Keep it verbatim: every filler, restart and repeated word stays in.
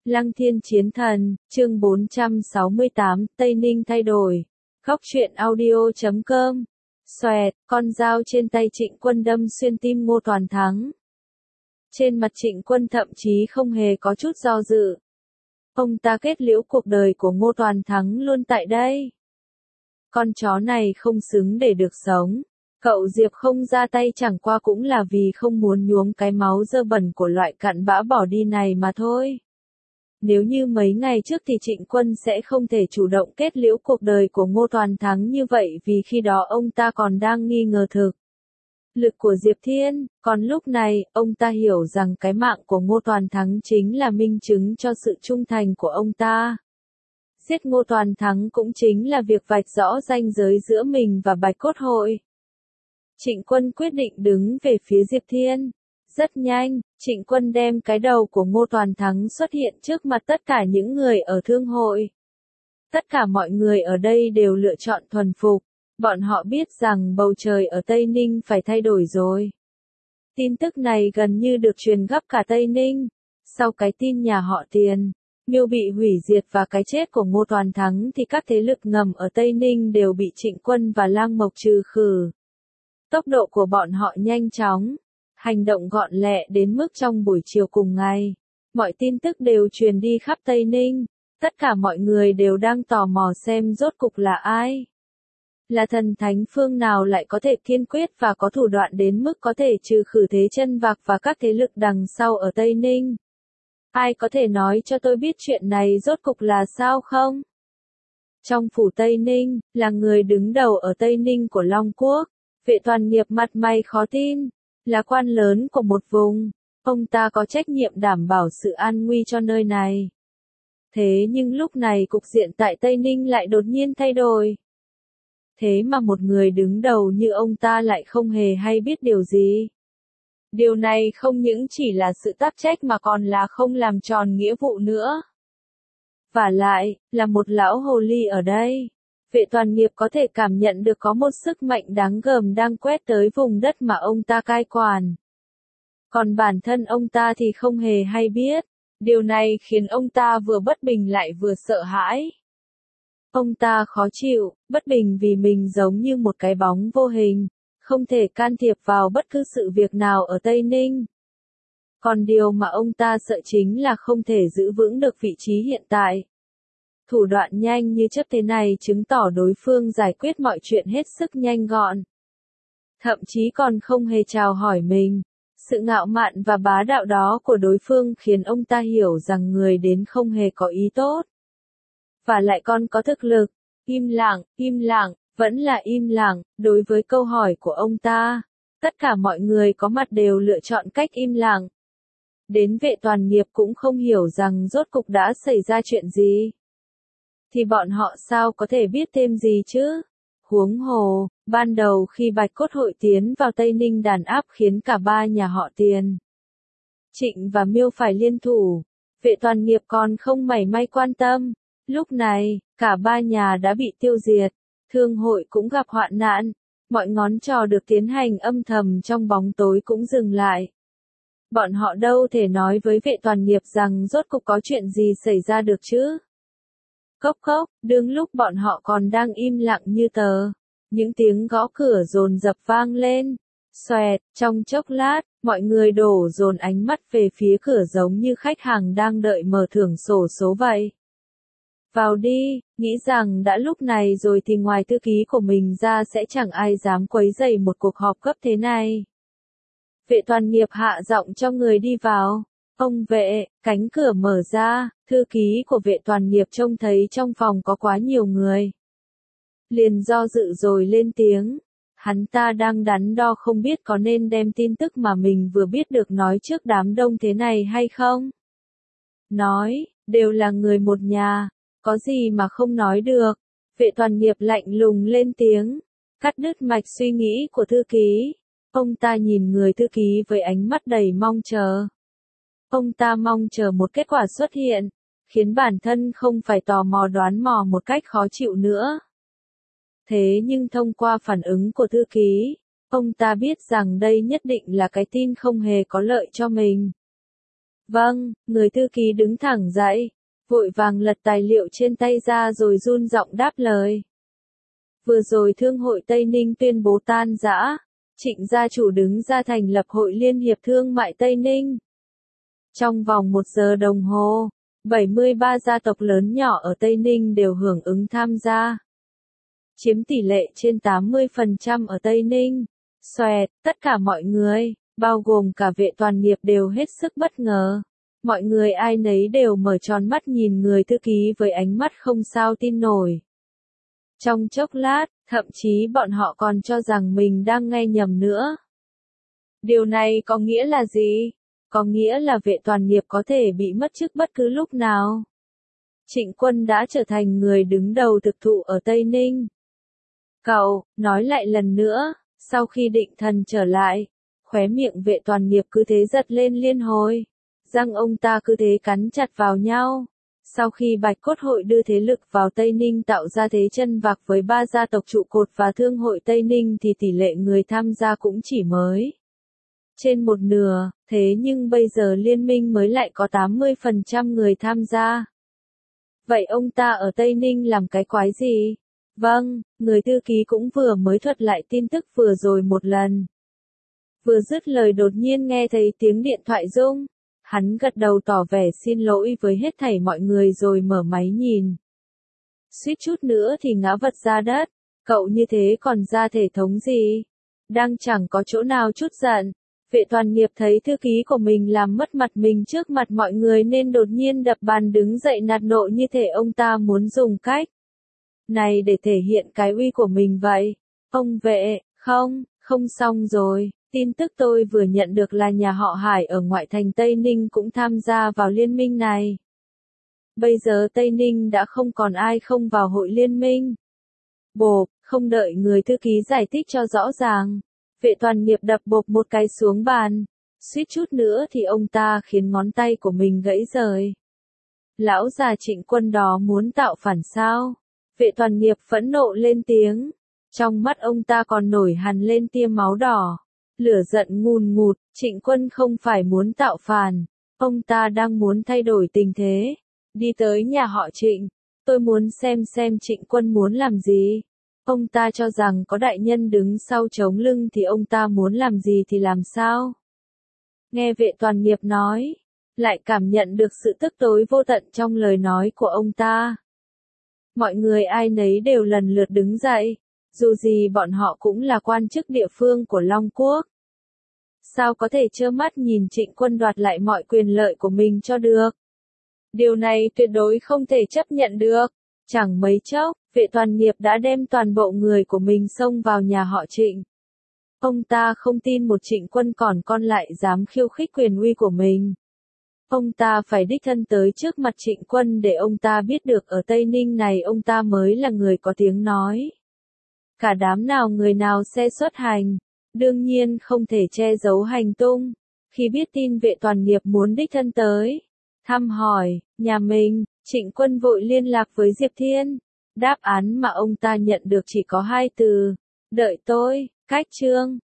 Lăng Thiên Chiến Thần, chương bốn trăm sáu mươi tám, Tây Ninh thay đổi. Góc truyện audio chấm com. Xoẹt, con dao trên tay Trịnh Quân đâm xuyên tim Ngô Toàn Thắng. Trên mặt Trịnh Quân thậm chí không hề có chút do dự. Ông ta kết liễu cuộc đời của Ngô Toàn Thắng luôn tại đây. Con chó này không xứng để được sống. Cậu Diệp không ra tay chẳng qua cũng là vì không muốn nhuốm cái máu dơ bẩn của loại cặn bã bỏ đi này mà thôi. Nếu như mấy ngày trước thì Trịnh Quân sẽ không thể chủ động kết liễu cuộc đời của Ngô Toàn Thắng như vậy vì khi đó ông ta còn đang nghi ngờ thực lực của Diệp Thiên, còn lúc này, ông ta hiểu rằng cái mạng của Ngô Toàn Thắng chính là minh chứng cho sự trung thành của ông ta. Giết Ngô Toàn Thắng cũng chính là việc vạch rõ ranh giới giữa mình và Bạch Cốt Hội. Trịnh Quân quyết định đứng về phía Diệp Thiên. Rất nhanh, Trịnh Quân đem cái đầu của Ngô Toàn Thắng xuất hiện trước mặt tất cả những người ở thương hội. Tất cả mọi người ở đây đều lựa chọn thuần phục. Bọn họ biết rằng bầu trời ở Tây Ninh phải thay đổi rồi. Tin tức này gần như được truyền khắp cả Tây Ninh. Sau cái tin nhà họ Tiền, Miêu bị hủy diệt và cái chết của Ngô Toàn Thắng thì các thế lực ngầm ở Tây Ninh đều bị Trịnh Quân và Lang Mộc trừ khử. Tốc độ của bọn họ nhanh chóng. Hành động gọn lẹ đến mức trong buổi chiều cùng ngày, mọi tin tức đều truyền đi khắp Tây Ninh, tất cả mọi người đều đang tò mò xem rốt cục là ai. Là thần thánh phương nào lại có thể kiên quyết và có thủ đoạn đến mức có thể trừ khử Thế Chân Vạc và các thế lực đằng sau ở Tây Ninh. Ai có thể nói cho tôi biết chuyện này rốt cục là sao không? Trong phủ Tây Ninh, là người đứng đầu ở Tây Ninh của Long Quốc, Vệ Toàn Nghiệp mặt mày khó tin. Là quan lớn của một vùng, ông ta có trách nhiệm đảm bảo sự an nguy cho nơi này. Thế nhưng lúc này cục diện tại Tây Ninh lại đột nhiên thay đổi. Thế mà một người đứng đầu như ông ta lại không hề hay biết điều gì. Điều này không những chỉ là sự tác trách mà còn là không làm tròn nghĩa vụ nữa. Vả lại, là một lão hồ ly ở đây. Vệ Toàn Nghiệp có thể cảm nhận được có một sức mạnh đáng gờm đang quét tới vùng đất mà ông ta cai quản. Còn bản thân ông ta thì không hề hay biết. Điều này khiến ông ta vừa bất bình lại vừa sợ hãi. Ông ta khó chịu, bất bình vì mình giống như một cái bóng vô hình, không thể can thiệp vào bất cứ sự việc nào ở Tây Ninh. Còn điều mà ông ta sợ chính là không thể giữ vững được vị trí hiện tại. Thủ đoạn nhanh như chớp thế này chứng tỏ đối phương giải quyết mọi chuyện hết sức nhanh gọn. Thậm chí còn không hề chào hỏi mình. Sự ngạo mạn và bá đạo đó của đối phương khiến ông ta hiểu rằng người đến không hề có ý tốt. Và lại còn có thực lực. Im lặng, im lặng, vẫn là im lặng, đối với câu hỏi của ông ta. Tất cả mọi người có mặt đều lựa chọn cách im lặng. Đến Vệ Toàn Nghiệp cũng không hiểu rằng rốt cục đã xảy ra chuyện gì. Thì bọn họ sao có thể biết thêm gì chứ? Huống hồ, ban đầu khi Bạch Cốt Hội tiến vào Tây Ninh đàn áp khiến cả ba nhà họ Tiền, Trịnh và Miêu phải liên thủ. Vệ Toàn Nghiệp còn không mảy may quan tâm. Lúc này, cả ba nhà đã bị tiêu diệt. Thương hội cũng gặp hoạn nạn. Mọi ngón trò được tiến hành âm thầm trong bóng tối cũng dừng lại. Bọn họ đâu thể nói với Vệ Toàn Nghiệp rằng rốt cục có chuyện gì xảy ra được chứ? Cốc cốc, đương lúc bọn họ còn đang im lặng như tờ, những tiếng gõ cửa dồn dập vang lên. Xoẹt, trong chốc lát, mọi người đổ dồn ánh mắt về phía cửa giống như khách hàng đang đợi mở thưởng xổ số vậy. Vào đi, nghĩ rằng đã lúc này rồi thì ngoài thư ký của mình ra sẽ chẳng ai dám quấy rầy một cuộc họp gấp thế này. Vệ Toàn Nghiệp hạ giọng cho người đi vào. Ông vệ, cánh cửa mở ra, thư ký của Vệ Toàn Nghiệp trông thấy trong phòng có quá nhiều người. Liền do dự rồi lên tiếng. Hắn ta đang đắn đo không biết có nên đem tin tức mà mình vừa biết được nói trước đám đông thế này hay không. Nói, đều là người một nhà, có gì mà không nói được. Vệ Toàn Nghiệp lạnh lùng lên tiếng, cắt đứt mạch suy nghĩ của thư ký. Ông ta nhìn người thư ký với ánh mắt đầy mong chờ. Ông ta mong chờ một kết quả xuất hiện, khiến bản thân không phải tò mò đoán mò một cách khó chịu nữa. Thế nhưng thông qua phản ứng của thư ký, ông ta biết rằng đây nhất định là cái tin không hề có lợi cho mình. Vâng, người thư ký đứng thẳng dậy, vội vàng lật tài liệu trên tay ra rồi run giọng đáp lời. Vừa rồi Thương hội Tây Ninh tuyên bố tan rã, Trịnh gia chủ đứng ra thành lập Hội Liên hiệp Thương mại Tây Ninh. Trong vòng một giờ đồng hồ, bảy mươi ba gia tộc lớn nhỏ ở Tây Ninh đều hưởng ứng tham gia. Chiếm tỷ lệ trên tám mươi phần trăm ở Tây Ninh. Xoẹt, tất cả mọi người, bao gồm cả Vệ Toàn nghiệp đều hết sức bất ngờ. Mọi người ai nấy đều mở tròn mắt nhìn người thư ký với ánh mắt không sao tin nổi. Trong chốc lát, thậm chí bọn họ còn cho rằng mình đang nghe nhầm nữa. Điều này có nghĩa là gì? Có nghĩa là Vệ Toàn nghiệp có thể bị mất chức bất cứ lúc nào. Trịnh Quân đã trở thành người đứng đầu thực thụ ở Tây Ninh. Cậu, nói lại lần nữa, sau khi Định Thần trở lại, khóe miệng Vệ Toàn nghiệp cứ thế giật lên liên hồi. Răng ông ta cứ thế cắn chặt vào nhau. Sau khi Bạch Cốt hội đưa thế lực vào Tây Ninh tạo ra thế chân vạc với ba gia tộc trụ cột và Thương hội Tây Ninh thì tỷ lệ người tham gia cũng chỉ mới trên một nửa, thế nhưng bây giờ liên minh mới lại có tám mươi phần trăm người tham gia. Vậy ông ta ở Tây Ninh làm cái quái gì? Vâng, người thư ký cũng vừa mới thuật lại tin tức vừa rồi một lần. Vừa dứt lời đột nhiên nghe thấy tiếng điện thoại rung. Hắn gật đầu tỏ vẻ xin lỗi với hết thảy mọi người rồi mở máy nhìn. Suýt chút nữa thì ngã vật ra đất. Cậu như thế còn ra thể thống gì? Đang chẳng có chỗ nào chút giận. Vệ Toàn nghiệp thấy thư ký của mình làm mất mặt mình trước mặt mọi người nên đột nhiên đập bàn đứng dậy nạt nộ như thể ông ta muốn dùng cách này để thể hiện cái uy của mình vậy. Ông Vệ, không, không xong rồi. Tin tức tôi vừa nhận được là nhà họ Hải ở ngoại thành Tây Ninh cũng tham gia vào liên minh này. Bây giờ Tây Ninh đã không còn ai không vào hội liên minh. Bộp, không đợi người thư ký giải thích cho rõ ràng. Vệ Toàn nghiệp đập bộp một cái xuống bàn. Suýt chút nữa thì ông ta khiến ngón tay của mình gãy rời. Lão già Trịnh Quân đó muốn tạo phản sao? Vệ Toàn nghiệp phẫn nộ lên tiếng. Trong mắt ông ta còn nổi hằn lên tia máu đỏ. Lửa giận ngùn ngụt, Trịnh Quân không phải muốn tạo phản, ông ta đang muốn thay đổi tình thế. Đi tới nhà họ Trịnh, tôi muốn xem xem Trịnh Quân muốn làm gì. Ông ta cho rằng có đại nhân đứng sau chống lưng thì ông ta muốn làm gì thì làm sao. Nghe Vệ Toàn nghiệp nói, lại cảm nhận được sự tức tối vô tận trong lời nói của ông ta. Mọi người ai nấy đều lần lượt đứng dậy. Dù gì bọn họ cũng là quan chức địa phương của Long Quốc. Sao có thể trơ mắt nhìn Trịnh Quân đoạt lại mọi quyền lợi của mình cho được? Điều này tuyệt đối không thể chấp nhận được. Chẳng mấy chốc, Vệ Toàn nghiệp đã đem toàn bộ người của mình xông vào nhà họ Trịnh. Ông ta không tin một Trịnh Quân còn con lại dám khiêu khích quyền uy của mình. Ông ta phải đích thân tới trước mặt Trịnh Quân để ông ta biết được ở Tây Ninh này ông ta mới là người có tiếng nói. Cả đám nào người nào xe xuất hành, đương nhiên không thể che giấu hành tung. Khi biết tin Vệ Toàn nghiệp muốn đích thân tới, thăm hỏi, nhà mình, Trịnh Quân vội liên lạc với Diệp Thiên. Đáp án mà ông ta nhận được chỉ có hai từ, đợi tôi, cách chương.